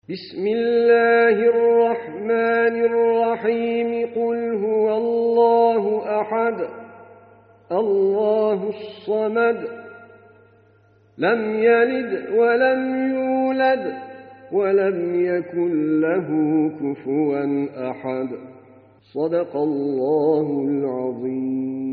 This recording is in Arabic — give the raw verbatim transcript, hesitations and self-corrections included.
بسم الله الرحمن الرحيم قل هو الله أحد الله الصمد لم يلد ولم يولد ولم يكن له كفوا أحد صدق الله العظيم.